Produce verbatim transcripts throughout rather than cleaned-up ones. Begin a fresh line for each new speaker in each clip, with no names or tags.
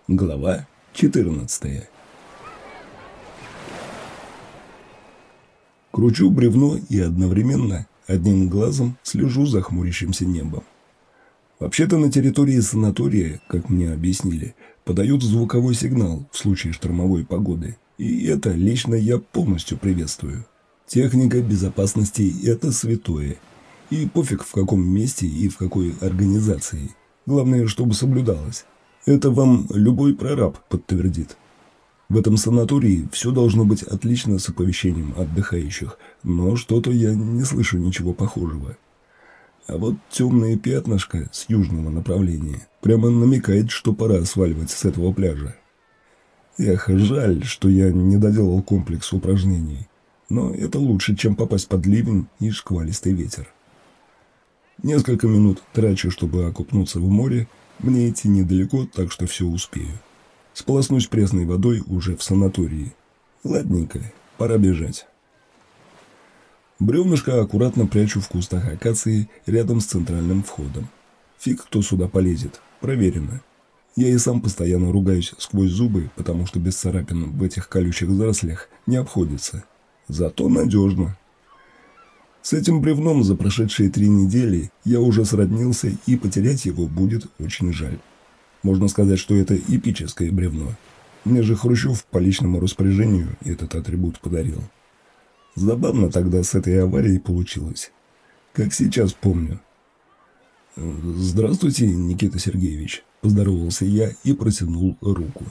Глава четырнадцатая. Кручу бревно и одновременно одним глазом слежу за хмурящимся небом. Вообще-то на территории санатория, как мне объяснили, подают звуковой сигнал в случае штормовой погоды, и это лично я полностью приветствую. Техника безопасности – это святое, и пофиг в каком месте и в какой организации. Главное, чтобы соблюдалось. Это вам любой прораб подтвердит. В этом санатории все должно быть отлично с оповещением отдыхающих, но что-то я не слышу ничего похожего. А вот темное пятнышко с южного направления прямо намекает, что пора сваливать с этого пляжа. Эх, жаль, что я не доделал комплекс упражнений, но это лучше, чем попасть под ливень и шквалистый ветер. Несколько минут трачу, чтобы окунуться в море. Мне идти недалеко, так что все успею. Сполоснусь пресной водой уже в санатории. Ладненько, пора бежать. Бревнышко аккуратно прячу в кустах акации рядом с центральным входом. Фиг кто сюда полезет, проверено. Я и сам постоянно ругаюсь сквозь зубы, потому что без царапин в этих колючих зарослях не обходится. Зато надежно. С этим бревном за прошедшие три недели я уже сроднился, и потерять его будет очень жаль. Можно сказать, что это эпическое бревно. Мне же Хрущев по личному распоряжению этот атрибут подарил. Забавно тогда с этой аварией получилось. Как сейчас помню. «Здравствуйте, Никита Сергеевич», – поздоровался я и протянул руку.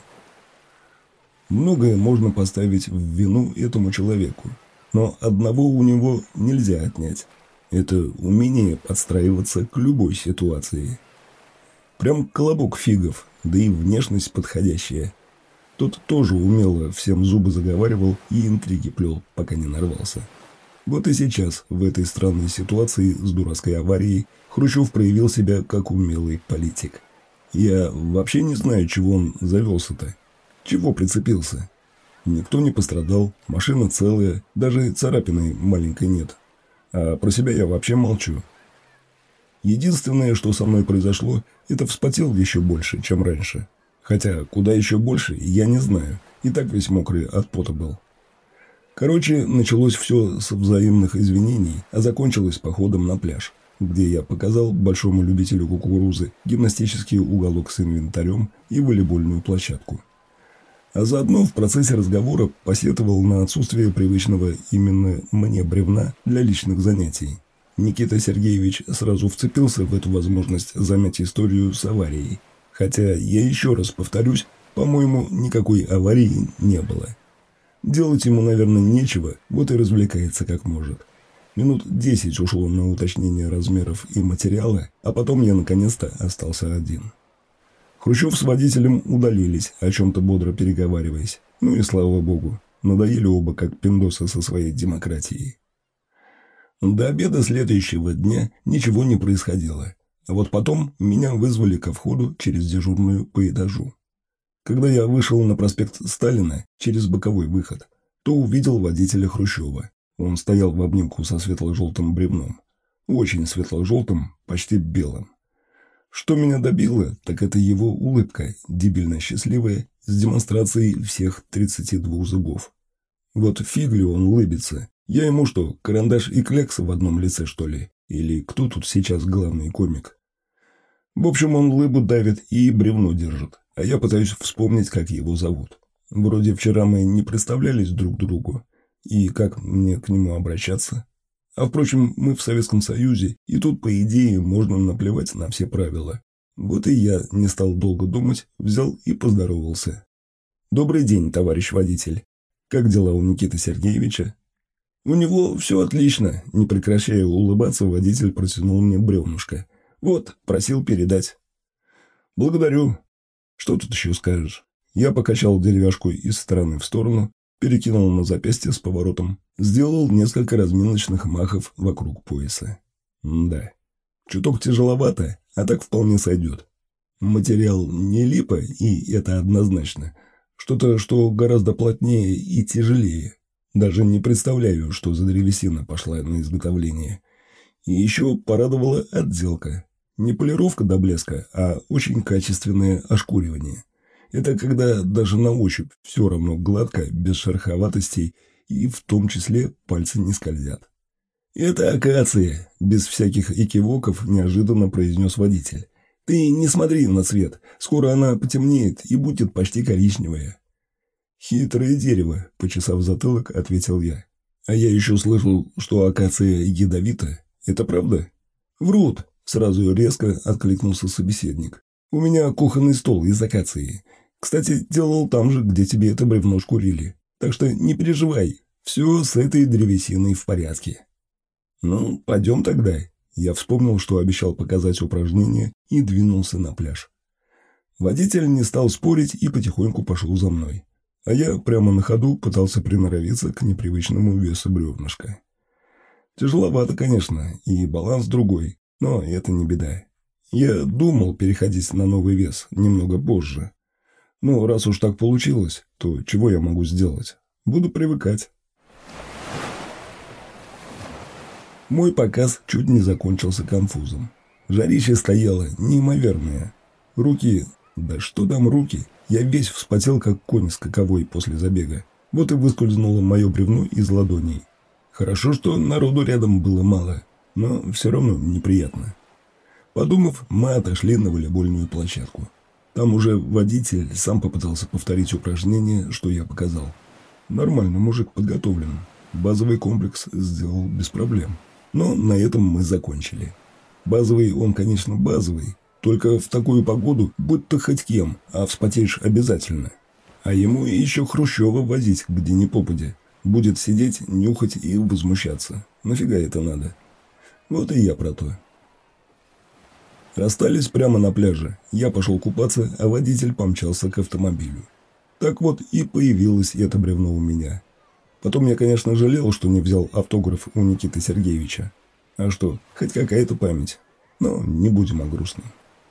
Многое можно поставить в вину этому человеку. Но одного у него нельзя отнять. Это умение подстраиваться к любой ситуации. Прям колобок фигов, да и внешность подходящая. Тот тоже умело всем зубы заговаривал и интриги плел, пока не нарвался. Вот и сейчас, в этой странной ситуации с дурацкой аварией, Хрущев проявил себя как умелый политик. Я вообще не знаю, чего он завелся-то. Чего прицепился? Никто не пострадал, машина целая, даже царапины маленькой нет. А про себя я вообще молчу. Единственное, что со мной произошло, это вспотел еще больше, чем раньше. Хотя куда еще больше, я не знаю. И так весь мокрый от пота был. Короче, началось все с взаимных извинений, а закончилось походом на пляж, где я показал большому любителю кукурузы гимнастический уголок с инвентарем и волейбольную площадку. А заодно в процессе разговора посетовал на отсутствие привычного именно мне бревна для личных занятий. Никита Сергеевич сразу вцепился в эту возможность замять историю с аварией. Хотя, я еще раз повторюсь, по-моему, никакой аварии не было. Делать ему, наверное, нечего, вот и развлекается как может. Минут десять ушло на уточнение размеров и материала, а потом я наконец-то остался один. Хрущев с водителем удалились, о чем-то бодро переговариваясь. Ну и слава богу, надоели оба как пиндосы со своей демократией. До обеда следующего дня ничего не происходило. А вот потом меня вызвали ко входу через дежурную по этажу. Когда я вышел на проспект Сталина через боковой выход, то увидел водителя Хрущева. Он стоял в обнимку со светло-желтым бревном. Очень светло-желтым, почти белым. Что меня добило, так это его улыбка, дебильно счастливая, с демонстрацией всех тридцати двух зубов. Вот фиг ли он улыбится? Я ему что, карандаш и клякса в одном лице, что ли? Или кто тут сейчас главный комик? В общем, он лыбу давит и бревно держит, а я пытаюсь вспомнить, как его зовут. Вроде вчера мы не представлялись друг другу, и как мне к нему обращаться? А впрочем, мы в Советском Союзе, и тут, по идее, можно наплевать на все правила. Вот и я не стал долго думать, взял и поздоровался. «Добрый день, товарищ водитель. Как дела у Никиты Сергеевича?» «У него все отлично», — не прекращая улыбаться, водитель протянул мне бревнышко. «Вот, просил передать». «Благодарю. Что тут еще скажешь?» Я покачал деревяшку из стороны в сторону, перекинул на запястье с поворотом, сделал несколько разминочных махов вокруг пояса. Да, чуток тяжеловато, а так вполне сойдет. Материал не липа, и это однозначно. Что-то, что гораздо плотнее и тяжелее. Даже не представляю, что за древесина пошла на изготовление. И еще порадовала отделка. Не полировка до блеска, а очень качественное ошкуривание. Это когда даже на ощупь все равно гладко, без шероховатостей, и в том числе пальцы не скользят. «Это акация», — без всяких экивоков неожиданно произнес водитель. «Ты не смотри на цвет, скоро она потемнеет и будет почти коричневая». «Хитрое дерево», — почесав затылок, ответил я. «А я еще слышал, что акация ядовита. Это правда?» «Врут», — сразу резко откликнулся собеседник. «У меня кухонный стол из акации. Кстати, делал там же, где тебе это бревно шкурили. Так что не переживай, все с этой древесиной в порядке». «Ну, пойдем тогда». Я вспомнил, что обещал показать упражнение, и двинулся на пляж. Водитель не стал спорить и потихоньку пошел за мной. А я прямо на ходу пытался приноровиться к непривычному весу бревнышка. Тяжеловато, конечно, и баланс другой, но это не беда. Я думал переходить на новый вес немного позже. Но раз уж так получилось, то чего я могу сделать? Буду привыкать. Мой показ чуть не закончился конфузом. Жарище стояло неимоверное. Руки... Да что там руки? Я весь вспотел, как конь скаковой после забега. Вот и выскользнуло мое бревно из ладоней. Хорошо, что народу рядом было мало, но все равно неприятно. Подумав, мы отошли на волейбольную площадку. Там уже водитель сам попытался повторить упражнение, что я показал. Нормально, мужик подготовлен. Базовый комплекс сделал без проблем. Но на этом мы закончили. Базовый он, конечно, базовый. Только в такую погоду будь ты хоть кем, а вспотеешь обязательно. А ему еще Хрущева возить где ни попадя. Будет сидеть, нюхать и возмущаться. Нафига это надо? Вот и я про то. Расстались прямо на пляже. Я пошел купаться, а водитель помчался к автомобилю. Так вот и появилось это бревно у меня. Потом я, конечно, жалел, что не взял автограф у Никиты Сергеевича. А что, хоть какая-то память. Но не будем о грустном.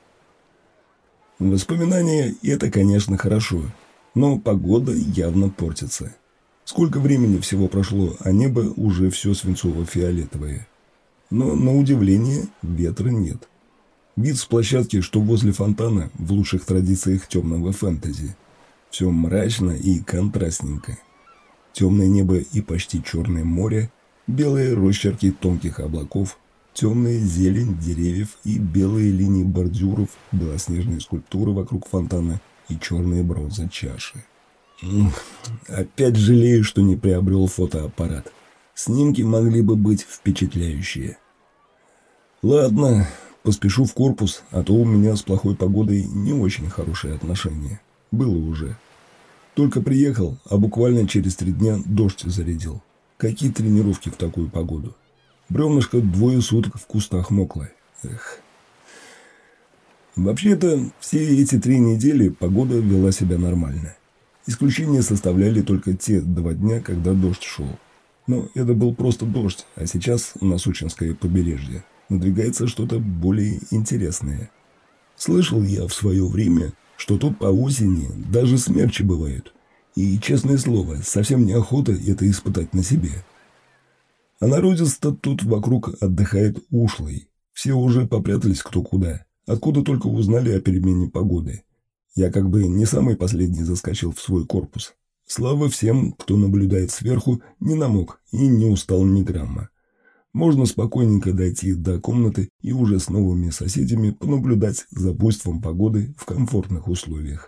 Воспоминания – это, конечно, хорошо. Но погода явно портится. Сколько времени всего прошло, а небо уже все свинцово-фиолетовое. Но, на удивление, ветра нет. Вид с площадки, что возле фонтана, в лучших традициях темного фэнтези. Все мрачно и контрастненько. Темное небо и почти черное море, белые росчерки тонких облаков, темная зелень деревьев и белые линии бордюров, белоснежные скульптуры вокруг фонтана и черные бронза чаши. Опять жалею, что не приобрел фотоаппарат. Снимки могли бы быть впечатляющие. Ладно, поспешу в корпус, а то у меня с плохой погодой не очень хорошие отношения. Было уже. Только приехал, а буквально через три дня дождь зарядил. Какие тренировки в такую погоду? Бревнышко двое суток в кустах мокло. Эх. Вообще-то, все эти три недели погода вела себя нормально. Исключение составляли только те два дня, когда дождь шел. Но это был просто дождь, а сейчас на Сочинское побережье надвигается что-то более интересное. Слышал я в свое время, что тут по осени даже смерчи бывают. И, честное слово, совсем неохота это испытать на себе. А народец-то тут вокруг отдыхает ушлый. Все уже попрятались кто куда. Откуда только узнали о перемене погоды. Я как бы не самый последний заскочил в свой корпус. Слава всем, кто наблюдает сверху, не намок и не устал ни грамма. Можно спокойненько дойти до комнаты и уже с новыми соседями понаблюдать за буйством погоды в комфортных условиях.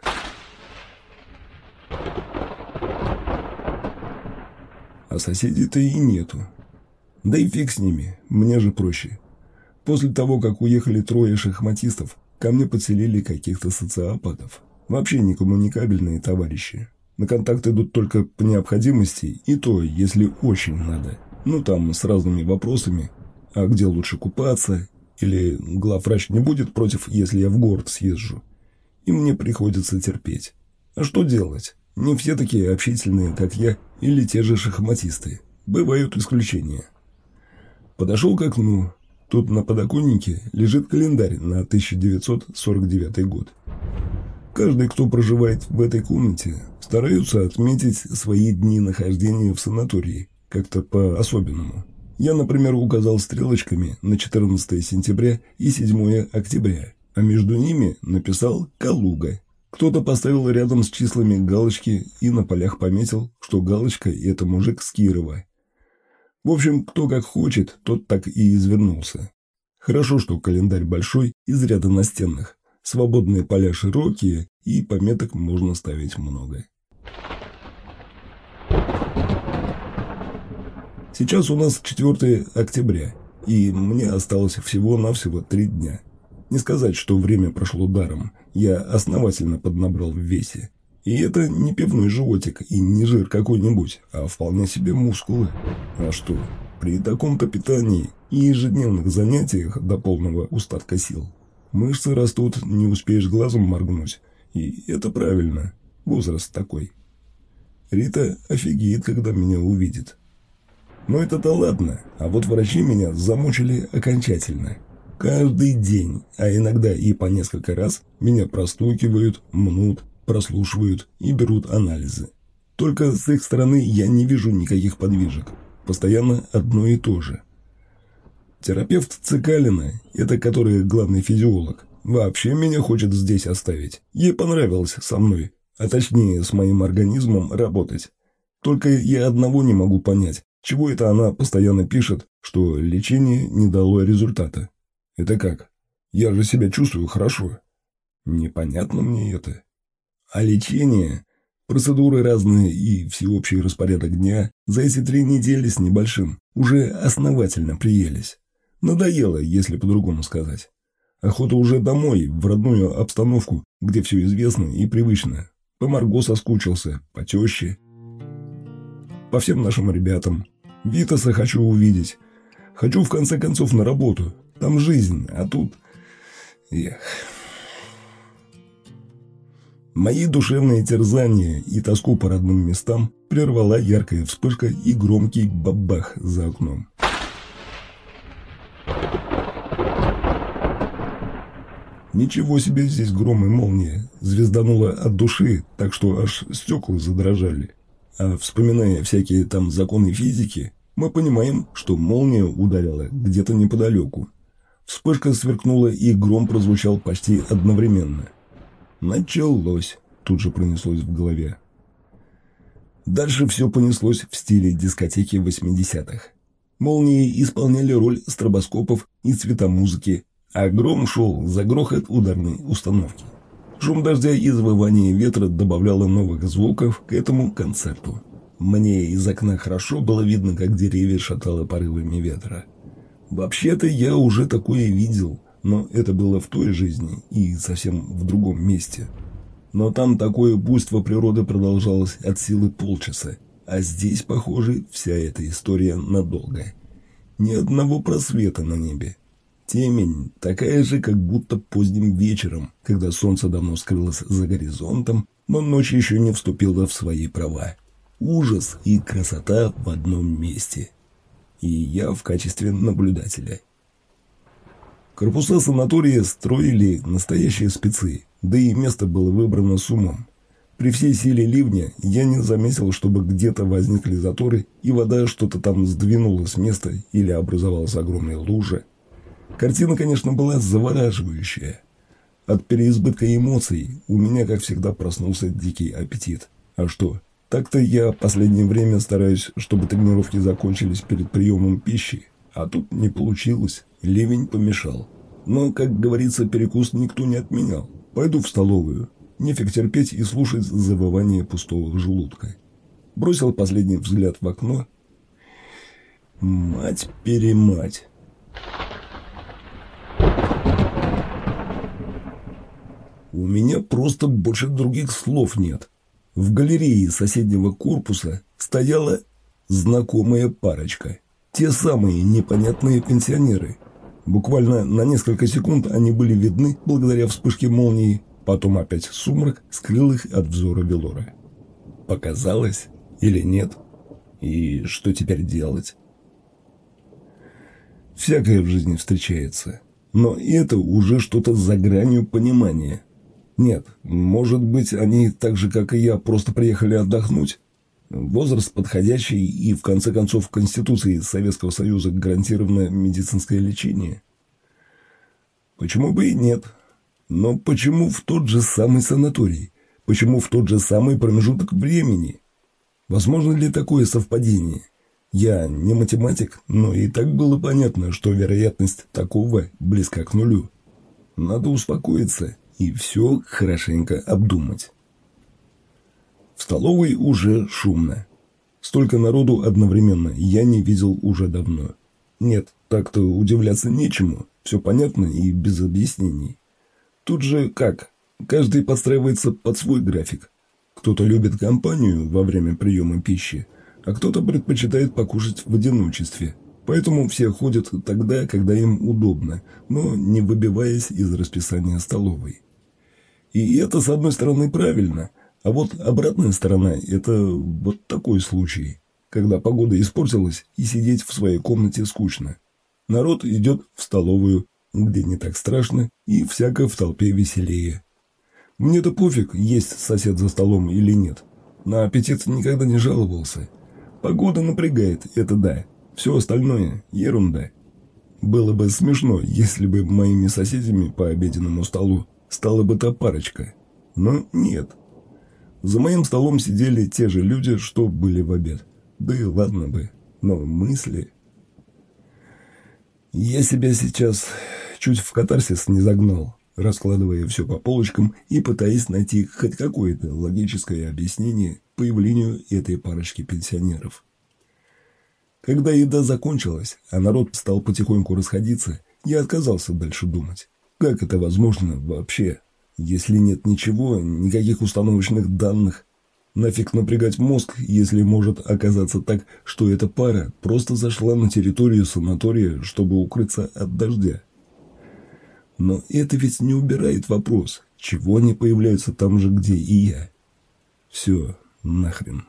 А соседей-то и нету. Да и фиг с ними, мне же проще. После того, как уехали трое шахматистов, ко мне подселили каких-то социопатов. Вообще некоммуникабельные товарищи. На контакт идут только по необходимости, и то, если очень надо. Ну, там, с разными вопросами. А где лучше купаться? Или главврач не будет против, если я в город съезжу? И мне приходится терпеть. А что делать? Не все такие общительные, как я, или те же шахматисты. Бывают исключения. Подошел к окну. Тут на подоконнике лежит календарь на тысяча девятьсот сорок девятый год. Каждый, кто проживает в этой комнате, стараются отметить свои дни нахождения в санатории как-то по-особенному. Я, например, указал стрелочками на четырнадцатое сентября и седьмое октября, а между ними написал «Калуга». Кто-то поставил рядом с числами галочки и на полях пометил, что галочка – это мужик с Кирова. В общем, кто как хочет, тот так и извернулся. Хорошо, что календарь большой, из ряда настенных. Свободные поля широкие, и пометок можно ставить много. Сейчас у нас четвёртое октября, и мне осталось всего-навсего три дня. Не сказать, что время прошло даром, я основательно поднабрал в весе. И это не пивной животик и не жир какой-нибудь, а вполне себе мускулы. А что, при таком-то питании и ежедневных занятиях до полного устатка сил мышцы растут, не успеешь глазом моргнуть. И это правильно, возраст такой. Рита офигеет, когда меня увидит. Но это-то ладно, а вот врачи меня замучили окончательно. Каждый день, а иногда и по несколько раз, меня простукивают, мнут, прослушивают и берут анализы. Только с их стороны я не вижу никаких подвижек. Постоянно одно и то же. Терапевт Цикалина, это который главный физиолог, вообще меня хочет здесь оставить. Ей понравилось со мной, а точнее с моим организмом работать. Только я одного не могу понять, чего это она постоянно пишет, что лечение не дало результата. Это как? Я же себя чувствую хорошо. Непонятно мне это. А лечение, процедуры разные и всеобщий распорядок дня за эти три недели с небольшим уже основательно приелись. Надоело, если по-другому сказать. Охота уже домой, в родную обстановку, где все известно и привычно. По Марго соскучился, по теще, по всем нашим ребятам. Витаса хочу увидеть. Хочу в конце концов на работу. Там жизнь, а тут... Эх... Мои душевные терзания и тоску по родным местам прервала яркая вспышка и громкий бабах за окном. Ничего себе здесь гром и молния. Звездануло от души, так что аж стекла задрожали. А вспоминая всякие там законы физики, мы понимаем, что молния ударила где-то неподалеку. Вспышка сверкнула, и гром прозвучал почти одновременно. «Началось», — тут же пронеслось в голове. Дальше все понеслось в стиле дискотеки восьмидесятых. Молнии исполняли роль стробоскопов и цветомузыки, а гром шел за грохот ударной установки. Шум дождя и завывание ветра добавляло новых звуков к этому концерту. Мне из окна хорошо было видно, как деревья шатало порывами ветра. Вообще-то я уже такое видел, но это было в той жизни и совсем в другом месте. Но там такое буйство природы продолжалось от силы полчаса, а здесь, похоже, вся эта история надолго. Ни одного просвета на небе. Темень такая же, как будто поздним вечером, когда солнце давно скрылось за горизонтом, но ночь еще не вступила в свои права. Ужас и красота в одном месте. И я в качестве наблюдателя. Корпуса санатория строили настоящие спецы, да и место было выбрано с умом. При всей силе ливня я не заметил, чтобы где-то возникли заторы, и вода что-то там сдвинула с места или образовалась огромная лужа. Картина, конечно, была завораживающая. От переизбытка эмоций у меня, как всегда, проснулся дикий аппетит. А что? Так-то я в последнее время стараюсь, чтобы тренировки закончились перед приемом пищи. А тут не получилось. Ливень помешал. Но, как говорится, перекус никто не отменял. Пойду в столовую. Нефиг терпеть и слушать завывание пустого желудка. Бросил последний взгляд в окно. Мать-перемать. У меня просто больше других слов нет. В галерее соседнего корпуса стояла знакомая парочка. Те самые непонятные пенсионеры. Буквально на несколько секунд они были видны благодаря вспышке молнии. Потом опять сумрак скрыл их от взора Велора. Показалось или нет? И что теперь делать? Всякое в жизни встречается. Но это уже что-то за гранью понимания. Нет, может быть, они так же, как и я, просто приехали отдохнуть? Возраст подходящий, и в конце концов в Конституции Советского Союза гарантировано медицинское лечение. Почему бы и нет? Но почему в тот же самый санаторий? Почему в тот же самый промежуток времени? Возможно ли такое совпадение? Я не математик, но и так было понятно, что вероятность такого близка к нулю. Надо успокоиться и все хорошенько обдумать. В столовой уже шумно. Столько народу одновременно я не видел уже давно. Нет, так-то удивляться нечему, все понятно и без объяснений. Тут же как? Каждый подстраивается под свой график. Кто-то любит компанию во время приема пищи, а кто-то предпочитает покушать в одиночестве. Поэтому все ходят тогда, когда им удобно, но не выбиваясь из расписания столовой. И это, с одной стороны, правильно, а вот обратная сторона – это вот такой случай, когда погода испортилась и сидеть в своей комнате скучно. Народ идет в столовую, где не так страшно и всяко в толпе веселее. Мне-то пофиг, есть сосед за столом или нет. На аппетит никогда не жаловался. Погода напрягает, это да. Все остальное – ерунда. Было бы смешно, если бы моими соседями по обеденному столу стала бы та парочка. Но нет. За моим столом сидели те же люди, что были в обед. Да и ладно бы. Но мысли... Я себя сейчас чуть в катарсис не загнал, раскладывая все по полочкам и пытаясь найти хоть какое-то логическое объяснение появлению этой парочки пенсионеров. Когда еда закончилась, а народ стал потихоньку расходиться, я отказался дальше думать. Как это возможно вообще, если нет ничего, никаких установочных данных? Нафиг напрягать мозг, если может оказаться так, что эта пара просто зашла на территорию санатория, чтобы укрыться от дождя. Но это ведь не убирает вопрос, чего они появляются там же, где и я. Все, нахрен.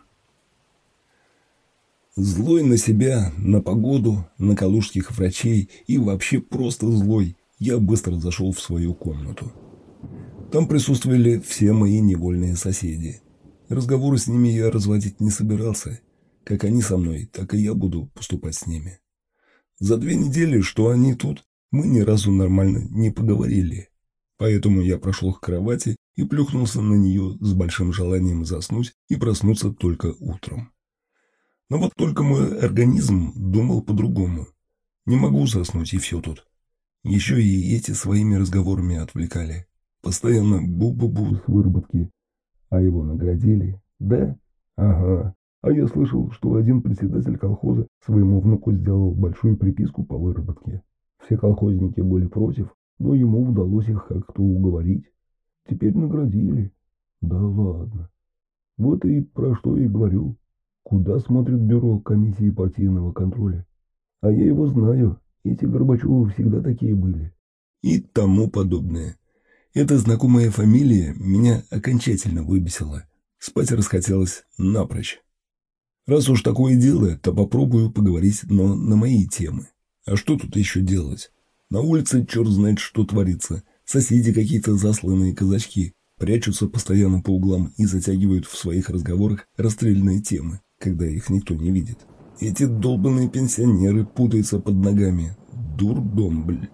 Злой на себя, на погоду, на калужских врачей и вообще просто злой, я быстро зашел в свою комнату. Там присутствовали все мои невольные соседи. Разговоры с ними я разводить не собирался. Как они со мной, так и я буду поступать с ними. За две недели, что они тут, мы ни разу нормально не поговорили. Поэтому я прошел к кровати и плюхнулся на нее с большим желанием заснуть и проснуться только утром. Но вот только мой организм думал по-другому. Не могу заснуть, и все тут. Еще и эти своими разговорами отвлекали. Постоянно бу-бу-бу с выработки. А его наградили? Да? Ага. А я слышал, что один председатель колхоза своему внуку сделал большую приписку по выработке. Все колхозники были против, но ему удалось их как-то уговорить. Теперь наградили. Да ладно. Вот и про что и говорю. Куда смотрит бюро комиссии партийного контроля? А я его знаю. Эти Горбачевы всегда такие были. И тому подобное. Эта знакомая фамилия меня окончательно выбесила. Спать расхотелось напрочь. Раз уж такое дело, то попробую поговорить, но на мои темы. А что тут еще делать? На улице черт знает, что творится. Соседи какие-то засланные казачки прячутся постоянно по углам и затягивают в своих разговорах расстрельные темы, когда их никто не видит. Эти долбанные пенсионеры путаются под ногами. Дурдом, блин.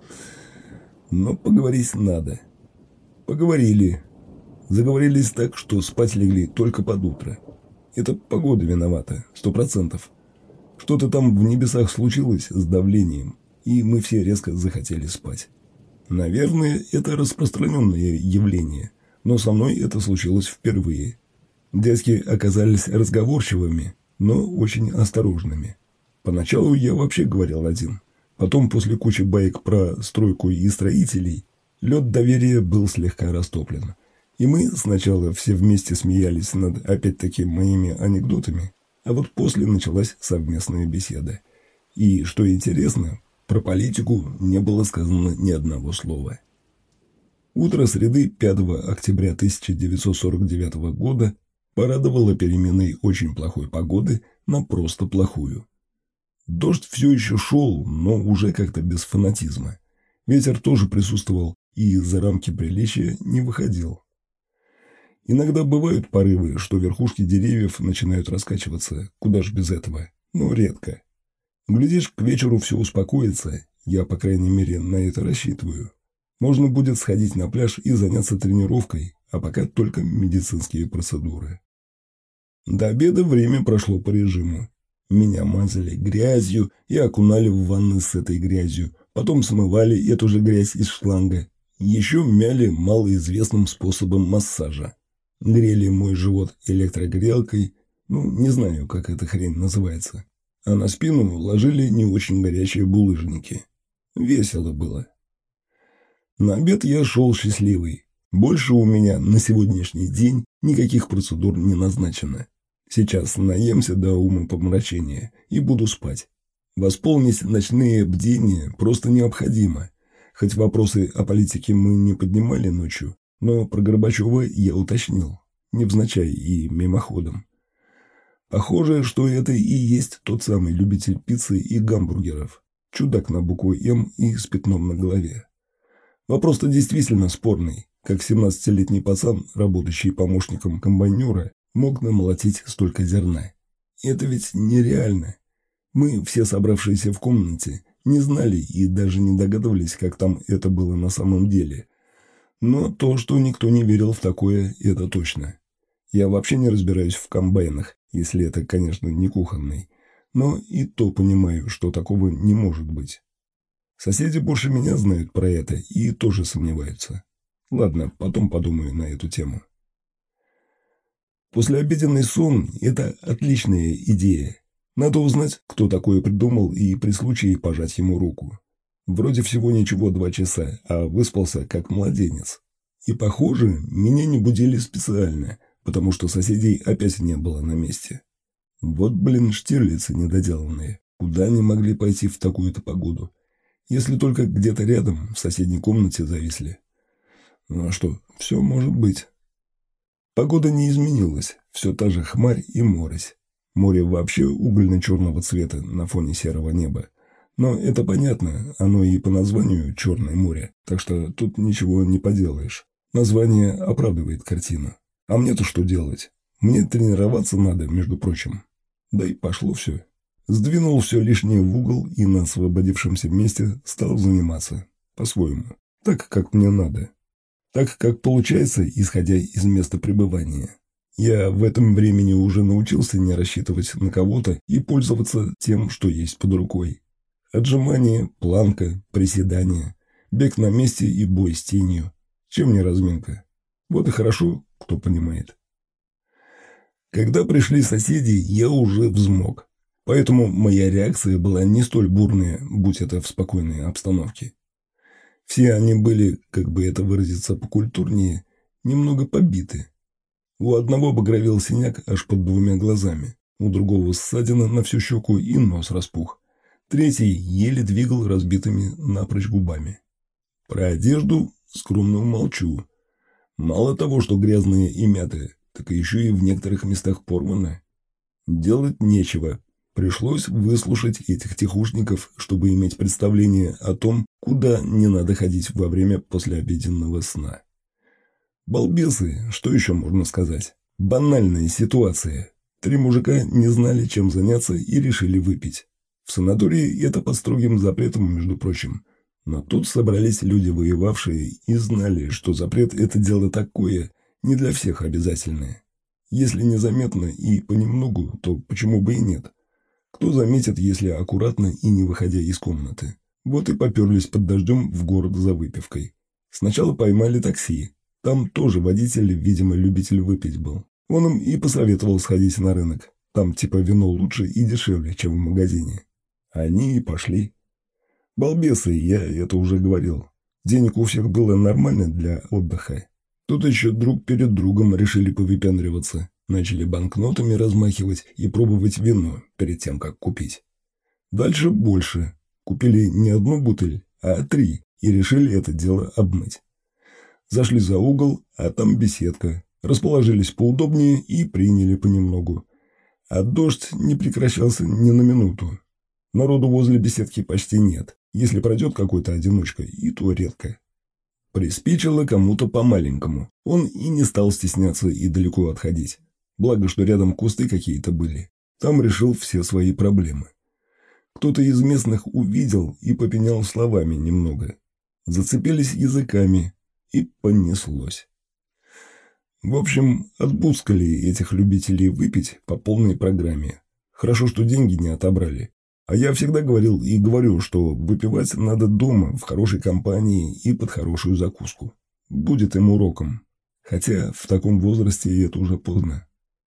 Но поговорить надо. Поговорили. Заговорились так, что спать легли только под утро. Это погода виновата, сто процентов. Что-то там в небесах случилось с давлением, и мы все резко захотели спать. Наверное, это распространенное явление, но со мной это случилось впервые. Дядьки оказались разговорчивыми, но очень осторожными. Поначалу я вообще говорил один. Потом, после кучи баек про стройку и строителей, лед доверия был слегка растоплен. И мы сначала все вместе смеялись над опять-таки моими анекдотами, а вот после началась совместная беседа. И, что интересно, про политику не было сказано ни одного слова. Утро среды пятого октября тысяча девятьсот сорок девятого года порадовало переменой очень плохой погоды на просто плохую. Дождь все еще шел, но уже как-то без фанатизма. Ветер тоже присутствовал и за рамки приличия не выходил. Иногда бывают порывы, что верхушки деревьев начинают раскачиваться, куда ж без этого, но редко. Глядишь, к вечеру все успокоится, я, по крайней мере, на это рассчитываю. Можно будет сходить на пляж и заняться тренировкой, а пока только медицинские процедуры. До обеда время прошло по режиму. Меня мазали грязью и окунали в ванны с этой грязью, потом смывали эту же грязь из шланга. Еще мяли малоизвестным способом массажа. Грели мой живот электрогрелкой, ну, не знаю, как эта хрень называется. А на спину ложили не очень горячие булыжники. Весело было. На обед я шел счастливый. Больше у меня на сегодняшний день никаких процедур не назначено. Сейчас наемся до умопомрачения и буду спать. Восполнить ночные бдения просто необходимо. Хоть вопросы о политике мы не поднимали ночью, но про Горбачева я уточнил, невзначай и мимоходом. Похоже, что это и есть тот самый любитель пиццы и гамбургеров. Чудак на букву «М» и с пятном на голове. Вопрос-то действительно спорный. Как семнадцатилетний пацан, работающий помощником комбайнера, мог намолотить столько зерна? Это ведь нереально. Мы, все собравшиеся в комнате, не знали и даже не догадывались, как там это было на самом деле. Но то, что никто не верил в такое, это точно. Я вообще не разбираюсь в комбайнах, если это, конечно, не кухонный. Но и то понимаю, что такого не может быть. Соседи больше меня знают про это и тоже сомневаются. Ладно, потом подумаю на эту тему. Послеобеденный сон – это отличная идея. Надо узнать, кто такое придумал, и при случае пожать ему руку. Вроде всего ничего два часа, а выспался как младенец. И, похоже, меня не будили специально, потому что соседей опять не было на месте. Вот, блин, штирлицы недоделанные. Куда они могли пойти в такую-то погоду? Если только где-то рядом, в соседней комнате зависли. Ну а что, все может быть. Погода не изменилась, все та же хмарь и морось. Море вообще угольно-черного цвета на фоне серого неба. Но это понятно, оно и по названию «Черное море», так что тут ничего не поделаешь. Название оправдывает картину. А мне-то что делать? Мне тренироваться надо, между прочим. Да и пошло все. Сдвинул все лишнее в угол и на освободившемся месте стал заниматься. По-своему. Так, как мне надо. Так, как получается, исходя из места пребывания. Я в этом времени уже научился не рассчитывать на кого-то и пользоваться тем, что есть под рукой. Отжимание, планка, приседания, бег на месте и бой с тенью. Чем не разминка? Вот и хорошо, кто понимает. Когда пришли соседи, я уже взмок. Поэтому моя реакция была не столь бурная, будь это в спокойной обстановке. Все они были, как бы это выразиться покультурнее, немного побиты. У одного багровел синяк аж под двумя глазами, у другого ссадина на всю щеку и нос распух. Третий еле двигал разбитыми напрочь губами. Про одежду скромно умолчу. Мало того, что грязные и мятые, так еще и в некоторых местах порваны. Делать нечего. Пришлось выслушать этих тихушников, чтобы иметь представление о том, куда не надо ходить во время послеобеденного сна. Балбесы, что еще можно сказать? Банальная ситуация. Три мужика не знали, чем заняться, и решили выпить. В санатории это под строгим запретом, между прочим. Но тут собрались люди, воевавшие, и знали, что запрет – это дело такое, не для всех обязательное. Если незаметно и понемногу, то почему бы и нет? Кто заметит, если аккуратно и не выходя из комнаты? Вот и поперлись под дождем в город за выпивкой. Сначала поймали такси. Там тоже водитель, видимо, любитель выпить был. Он им и посоветовал сходить на рынок. Там типа вино лучше и дешевле, чем в магазине. Они и пошли. Балбесы, я это уже говорил. Денег у всех было нормально для отдыха. Тут еще друг перед другом решили повыпендриваться. Начали банкнотами размахивать и пробовать вино перед тем, как купить. Дальше больше. Купили не одну бутыль, а три, и решили это дело обмыть. Зашли за угол, а там беседка. Расположились поудобнее и приняли понемногу. А дождь не прекращался ни на минуту. Народу возле беседки почти нет, если пройдет какой-то одиночка, и то редко. Приспичило кому-то по-маленькому. Он и не стал стесняться и далеко отходить. Благо, что рядом кусты какие-то были. Там решил все свои проблемы. Кто-то из местных увидел и попенял словами немного. Зацепились языками, и понеслось. В общем, отбускали этих любителей выпить по полной программе. Хорошо, что деньги не отобрали. А я всегда говорил и говорю, что выпивать надо дома, в хорошей компании и под хорошую закуску. Будет им уроком. Хотя в таком возрасте это уже поздно.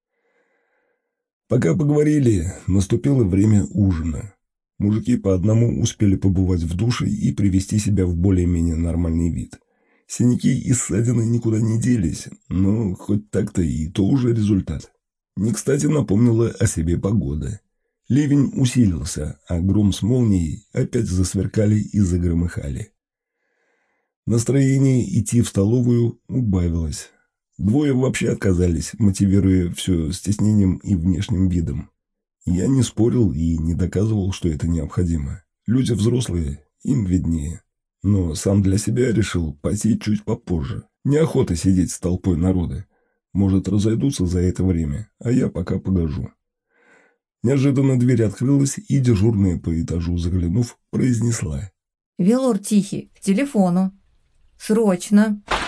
Пока поговорили, наступило время ужина. Мужики по одному успели побывать в душе и привести себя в более-менее нормальный вид. Синяки и ссадины никуда не делись, но хоть так-то и то уже результат. Не кстати напомнила о себе погода. Ливень усилился, а гром с молнией опять засверкали и загромыхали. Настроение идти в столовую убавилось. Двое вообще отказались, мотивируя все стеснением и внешним видом. Я не спорил и не доказывал, что это необходимо. Люди взрослые, им виднее. Но сам для себя решил пойти чуть попозже. Неохота сидеть с толпой народа. Может, разойдутся за это время, а я пока погожу. Неожиданно дверь открылась, и дежурная по этажу, заглянув, произнесла:
«Велор Тихий, к телефону. Срочно!»